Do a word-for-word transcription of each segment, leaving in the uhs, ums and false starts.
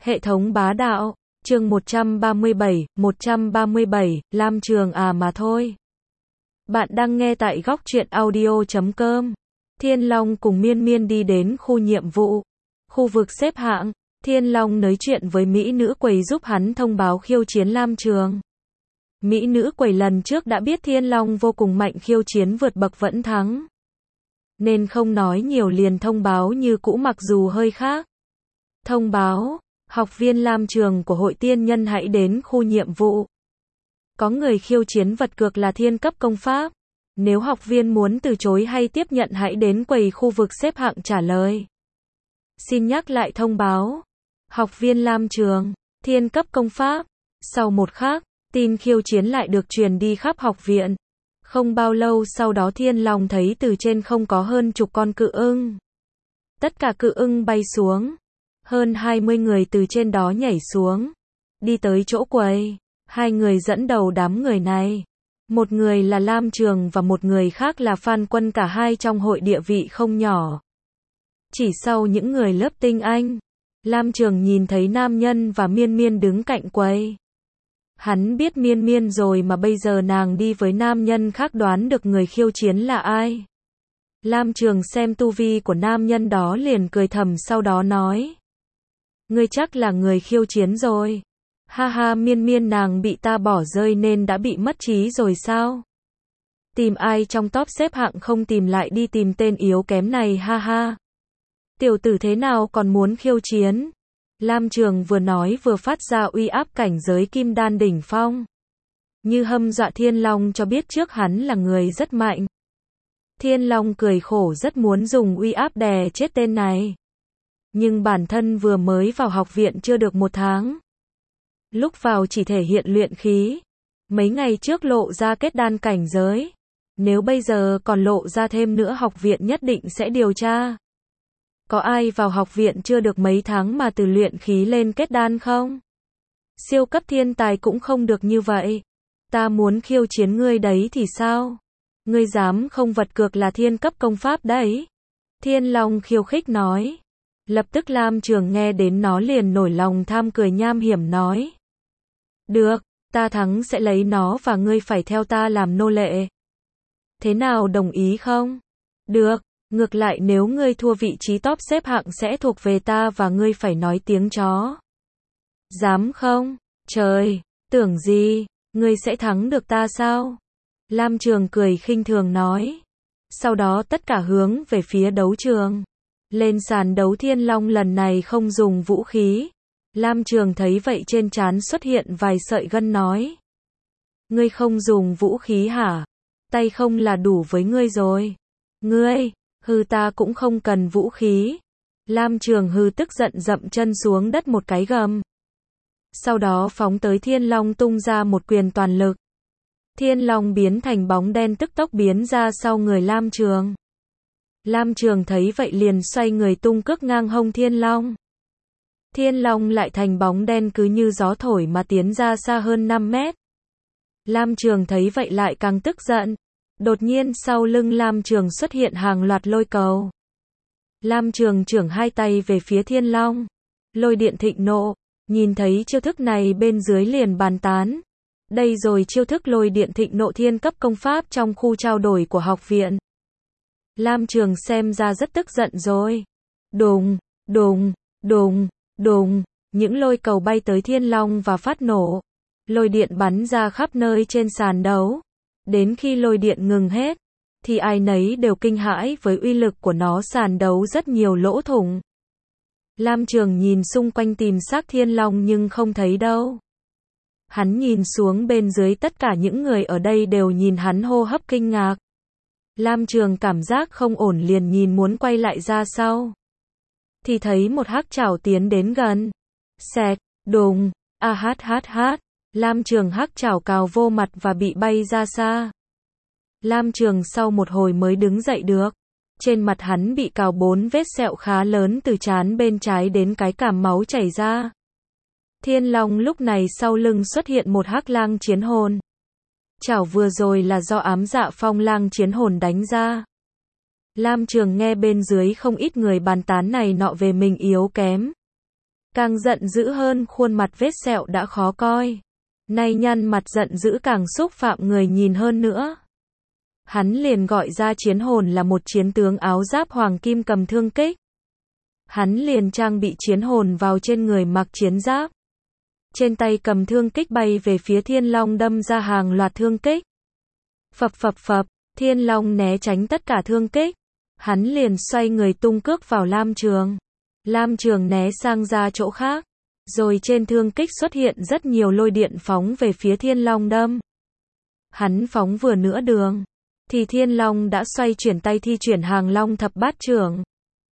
Hệ thống bá đạo, chương một trăm ba mươi bảy, một trăm ba mươi bảy, Lam Trường à mà thôi. Bạn đang nghe tại góc truyện audio chấm com. Thiên Long cùng Miên Miên đi đến khu nhiệm vụ. Khu vực xếp hạng, Thiên Long nói chuyện với Mỹ nữ quầy giúp hắn thông báo khiêu chiến Lam Trường. Mỹ nữ quầy lần trước đã biết Thiên Long vô cùng mạnh, khiêu chiến vượt bậc vẫn thắng, nên không nói nhiều, liền thông báo như cũ mặc dù hơi khác. Thông báo, học viên Lam Trường của hội tiên nhân hãy đến khu nhiệm vụ. Có người khiêu chiến vật cược là thiên cấp công pháp. Nếu học viên muốn từ chối hay tiếp nhận hãy đến quầy khu vực xếp hạng trả lời. Xin nhắc lại thông báo. Học viên Lam Trường, thiên cấp công pháp. Sau một khắc, tin khiêu chiến lại được truyền đi khắp học viện. Không bao lâu sau đó Thiên Long thấy từ trên không có hơn chục con cự ưng. Tất cả cự ưng bay xuống. Hơn hai mươi người từ trên đó nhảy xuống. Đi tới chỗ quầy. Hai người dẫn đầu đám người này. Một người là Lam Trường và một người khác là Phan Quân, cả hai trong hội địa vị không nhỏ. Chỉ sau những người lớp tinh anh, Lam Trường nhìn thấy nam nhân và Miên Miên đứng cạnh quầy. Hắn biết Miên Miên rồi mà bây giờ nàng đi với nam nhân khác, đoán được người khiêu chiến là ai. Lam Trường xem tu vi của nam nhân đó liền cười thầm, sau đó nói: ngươi chắc là người khiêu chiến rồi. Ha ha, Miên Miên nàng bị ta bỏ rơi nên đã bị mất trí rồi sao? Tìm ai trong top xếp hạng không tìm lại đi tìm tên yếu kém này, ha ha. Tiểu tử thế nào còn muốn khiêu chiến? Lam Trường vừa nói vừa phát ra uy áp cảnh giới kim đan đỉnh phong. Như hâm dọa Thiên Long cho biết trước hắn là người rất mạnh. Thiên Long cười khổ, rất muốn dùng uy áp đè chết tên này. Nhưng bản thân vừa mới vào học viện chưa được một tháng. Lúc vào chỉ thể hiện luyện khí. Mấy ngày trước lộ ra kết đan cảnh giới. Nếu bây giờ còn lộ ra thêm nữa, học viện nhất định sẽ điều tra. Có ai vào học viện chưa được mấy tháng mà từ luyện khí lên kết đan không? Siêu cấp thiên tài cũng không được như vậy. Ta muốn khiêu chiến ngươi đấy thì sao? Ngươi dám không, vật cược là thiên cấp công pháp đấy. Thiên Long khiêu khích nói. Lập tức Lam Trường nghe đến nó liền nổi lòng tham, cười nham hiểm nói: được, ta thắng sẽ lấy nó và ngươi phải theo ta làm nô lệ. Thế nào, đồng ý không? Được, ngược lại nếu ngươi thua vị trí top xếp hạng sẽ thuộc về ta và ngươi phải nói tiếng chó. Dám không? Trời, tưởng gì, ngươi sẽ thắng được ta sao? Lam Trường cười khinh thường nói. Sau đó tất cả hướng về phía đấu trường. Lên sàn đấu, Thiên Long lần này không dùng vũ khí. Lam Trường thấy vậy trên trán xuất hiện vài sợi gân nói: ngươi không dùng vũ khí hả? Tay không là đủ với ngươi rồi. Ngươi, hư, ta cũng không cần vũ khí. Lam Trường hư tức giận dậm chân xuống đất một cái gầm. Sau đó phóng tới Thiên Long tung ra một quyền toàn lực. Thiên Long biến thành bóng đen tức tốc biến ra sau người Lam Trường. Lam Trường thấy vậy liền xoay người tung cước ngang hông Thiên Long. Thiên Long lại thành bóng đen cứ như gió thổi mà tiến ra xa hơn năm mét. Lam Trường thấy vậy lại càng tức giận. Đột nhiên sau lưng Lam Trường xuất hiện hàng loạt lôi cầu. Lam Trường chưởng hai tay về phía Thiên Long. Lôi điện thịnh nộ. Nhìn thấy chiêu thức này bên dưới liền bàn tán. Đây rồi, chiêu thức lôi điện thịnh nộ thiên cấp công pháp trong khu trao đổi của học viện. Lam Trường xem ra rất tức giận rồi. Đùng, đùng, đùng, đùng. Những lôi cầu bay tới Thiên Long và phát nổ. Lôi điện bắn ra khắp nơi trên sàn đấu. Đến khi lôi điện ngừng hết, thì ai nấy đều kinh hãi với uy lực của nó, sàn đấu rất nhiều lỗ thủng. Lam Trường nhìn xung quanh tìm xác Thiên Long nhưng không thấy đâu. Hắn nhìn xuống bên dưới, tất cả những người ở đây đều nhìn hắn hô hấp kinh ngạc. Lam Trường cảm giác không ổn liền nhìn muốn quay lại ra sau. Thì thấy một hắc trảo tiến đến gần. Xẹt, đùng, a hát hát hát. Lam Trường hắc trảo cào vô mặt và bị bay ra xa. Lam Trường sau một hồi mới đứng dậy được. Trên mặt hắn bị cào bốn vết sẹo khá lớn từ trán bên trái đến cái cằm, máu chảy ra. Thiên Long lúc này sau lưng xuất hiện một hắc lang chiến hồn. Chảo vừa rồi là do ám dạ phong lang chiến hồn đánh ra. Lam Trường nghe bên dưới không ít người bàn tán này nọ về mình yếu kém. Càng giận dữ hơn, khuôn mặt vết sẹo đã khó coi. Nay nhăn mặt giận dữ càng xúc phạm người nhìn hơn nữa. Hắn liền gọi ra chiến hồn là một chiến tướng áo giáp hoàng kim cầm thương kích. Hắn liền trang bị chiến hồn vào trên người mặc chiến giáp. Trên tay cầm thương kích bay về phía Thiên Long đâm ra hàng loạt thương kích. Phập phập phập, Thiên Long né tránh tất cả thương kích. Hắn liền xoay người tung cước vào Lam Trường. Lam Trường né sang ra chỗ khác. Rồi trên thương kích xuất hiện rất nhiều lôi điện phóng về phía Thiên Long đâm. Hắn phóng vừa nửa đường, thì Thiên Long đã xoay chuyển tay thi chuyển hàng long thập bát trưởng.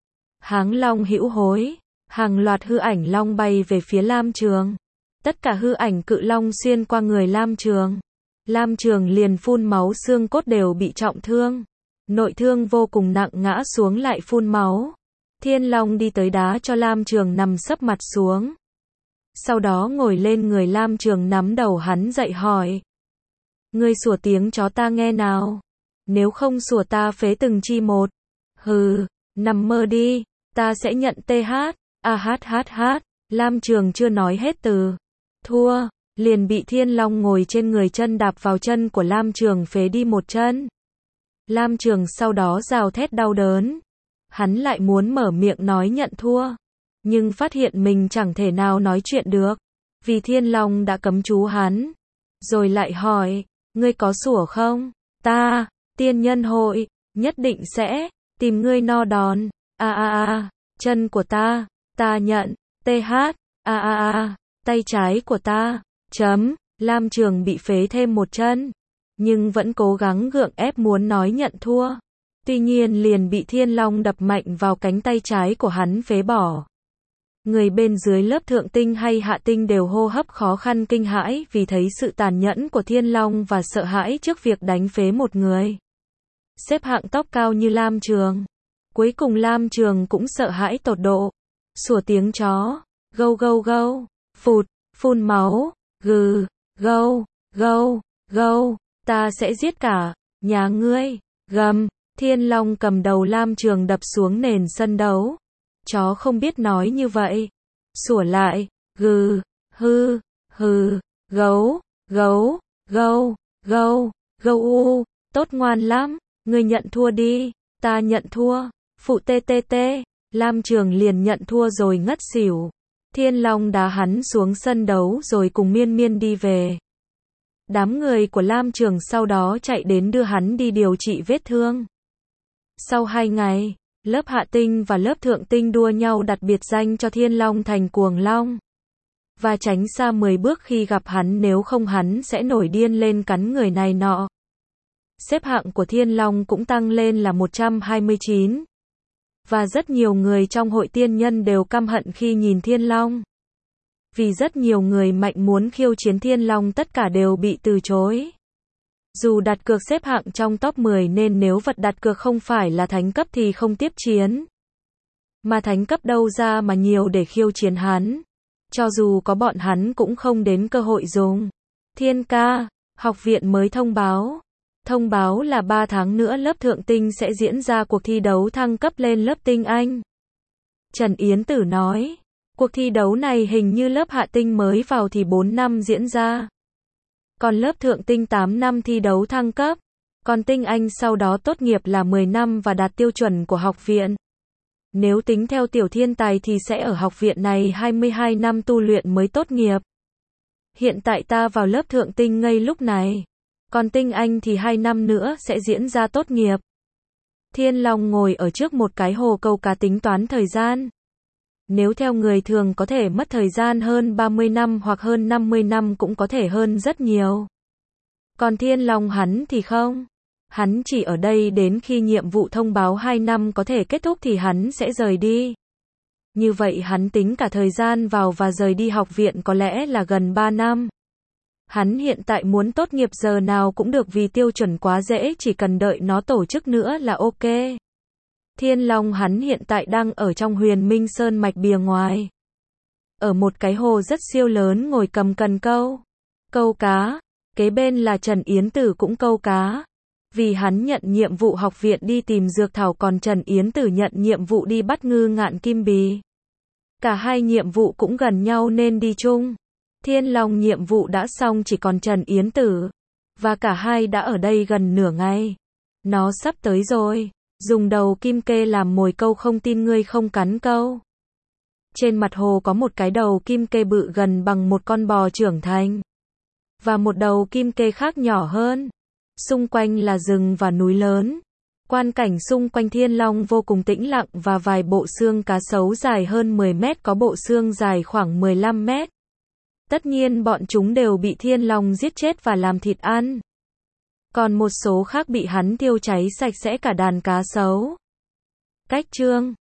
Háng long hữu hối, hàng loạt hư ảnh long bay về phía Lam Trường. Tất cả hư ảnh cự long xuyên qua người Lam Trường. Lam Trường liền phun máu, xương cốt đều bị trọng thương. Nội thương vô cùng nặng, ngã xuống lại phun máu. Thiên Long đi tới đá cho Lam Trường nằm sấp mặt xuống. Sau đó ngồi lên người Lam Trường, nắm đầu hắn dậy hỏi. Ngươi sủa tiếng chó ta nghe nào. Nếu không sủa ta phế từng chi một. Hừ, nằm mơ đi, ta sẽ nhận tê hát. A hát hát hát. Lam Trường chưa nói hết từ thua, liền bị Thiên Long ngồi trên người chân đạp vào chân của Lam Trường, phế đi một chân. Lam Trường sau đó gào thét đau đớn. Hắn lại muốn mở miệng nói nhận thua, nhưng phát hiện mình chẳng thể nào nói chuyện được, vì Thiên Long đã cấm chú hắn. Rồi lại hỏi, ngươi có sủa không? Ta, tiên nhân hội, nhất định sẽ tìm ngươi no đòn. A a a, chân của ta, ta nhận. Tê hát, a a a, tay trái của ta. Chấm, Lam Trường bị phế thêm một chân, nhưng vẫn cố gắng gượng ép muốn nói nhận thua. Tuy nhiên liền bị Thiên Long đập mạnh vào cánh tay trái của hắn phế bỏ. Người bên dưới lớp thượng tinh hay hạ tinh đều hô hấp khó khăn kinh hãi vì thấy sự tàn nhẫn của Thiên Long và sợ hãi trước việc đánh phế một người xếp hạng tóc cao như Lam Trường. Cuối cùng Lam Trường cũng sợ hãi tột độ. Sủa tiếng chó, gâu gâu gâu, phụt, phun máu, gừ, gâu, gâu, gâu, ta sẽ giết cả nhà ngươi, gầm. Thiên Long cầm đầu Lam Trường đập xuống nền sân đấu. Chó không biết nói như vậy. Sủa lại, gừ, hư, hừ, gấu, gấu, gâu, gâu, gâu u, tốt ngoan lắm, ngươi nhận thua đi, ta nhận thua, phụ tê tê tê. Lam Trường liền nhận thua rồi ngất xỉu. Thiên Long đá hắn xuống sân đấu rồi cùng Miên Miên đi về. Đám người của Lam Trường sau đó chạy đến đưa hắn đi điều trị vết thương. Sau hai ngày, lớp hạ tinh và lớp thượng tinh đua nhau đặt biệt danh cho Thiên Long thành Cuồng Long. Và tránh xa mười bước khi gặp hắn, nếu không hắn sẽ nổi điên lên cắn người này nọ. Xếp hạng của Thiên Long cũng tăng lên là một trăm hai mươi chín. Và rất nhiều người trong hội tiên nhân đều căm hận khi nhìn Thiên Long. Vì rất nhiều người mạnh muốn khiêu chiến Thiên Long tất cả đều bị từ chối. Dù đặt cược xếp hạng trong top mười nên nếu vật đặt cược không phải là thánh cấp thì không tiếp chiến. Mà thánh cấp đâu ra mà nhiều để khiêu chiến hắn. Cho dù có bọn hắn cũng không đến cơ hội dùng. Thiên ca, học viện mới thông báo. Thông báo là ba tháng nữa lớp thượng tinh sẽ diễn ra cuộc thi đấu thăng cấp lên lớp tinh Anh. Trần Yến Tử nói, cuộc thi đấu này hình như lớp hạ tinh mới vào thì bốn năm diễn ra. Còn lớp thượng tinh tám năm thi đấu thăng cấp. Còn tinh Anh sau đó tốt nghiệp là mười năm và đạt tiêu chuẩn của học viện. Nếu tính theo tiểu thiên tài thì sẽ ở học viện này hai mươi hai năm tu luyện mới tốt nghiệp. Hiện tại ta vào lớp thượng tinh ngay lúc này. Còn tinh Anh thì hai năm nữa sẽ diễn ra tốt nghiệp. Thiên Long ngồi ở trước một cái hồ câu cá tính toán thời gian. Nếu theo người thường có thể mất thời gian hơn ba mươi năm hoặc hơn năm mươi năm, cũng có thể hơn rất nhiều. Còn Thiên Long hắn thì không. Hắn chỉ ở đây đến khi nhiệm vụ thông báo hai năm có thể kết thúc thì hắn sẽ rời đi. Như vậy hắn tính cả thời gian vào và rời đi học viện có lẽ là gần ba năm. Hắn hiện tại muốn tốt nghiệp giờ nào cũng được vì tiêu chuẩn quá dễ, chỉ cần đợi nó tổ chức nữa là ok. Thiên Long hắn hiện tại đang ở trong Huyền Minh Sơn mạch bìa ngoài. Ở một cái hồ rất siêu lớn ngồi cầm cần câu. Câu cá. Kế bên là Trần Yến Tử cũng câu cá. Vì hắn nhận nhiệm vụ học viện đi tìm dược thảo, còn Trần Yến Tử nhận nhiệm vụ đi bắt ngư ngạn kim bì. Cả hai nhiệm vụ cũng gần nhau nên đi chung. Thiên Long nhiệm vụ đã xong chỉ còn Trần Yến Tử. Và cả hai đã ở đây gần nửa ngày. Nó sắp tới rồi. Dùng đầu kim kê làm mồi câu không tin ngươi không cắn câu. Trên mặt hồ có một cái đầu kim kê bự gần bằng một con bò trưởng thành. Và một đầu kim kê khác nhỏ hơn. Xung quanh là rừng và núi lớn. Quan cảnh xung quanh Thiên Long vô cùng tĩnh lặng và vài bộ xương cá sấu dài hơn mười mét có bộ xương dài khoảng mười lăm mét. Tất nhiên bọn chúng đều bị Thiên Long giết chết và làm thịt ăn. Còn một số khác bị hắn tiêu cháy sạch sẽ cả đàn cá sấu. Cách chương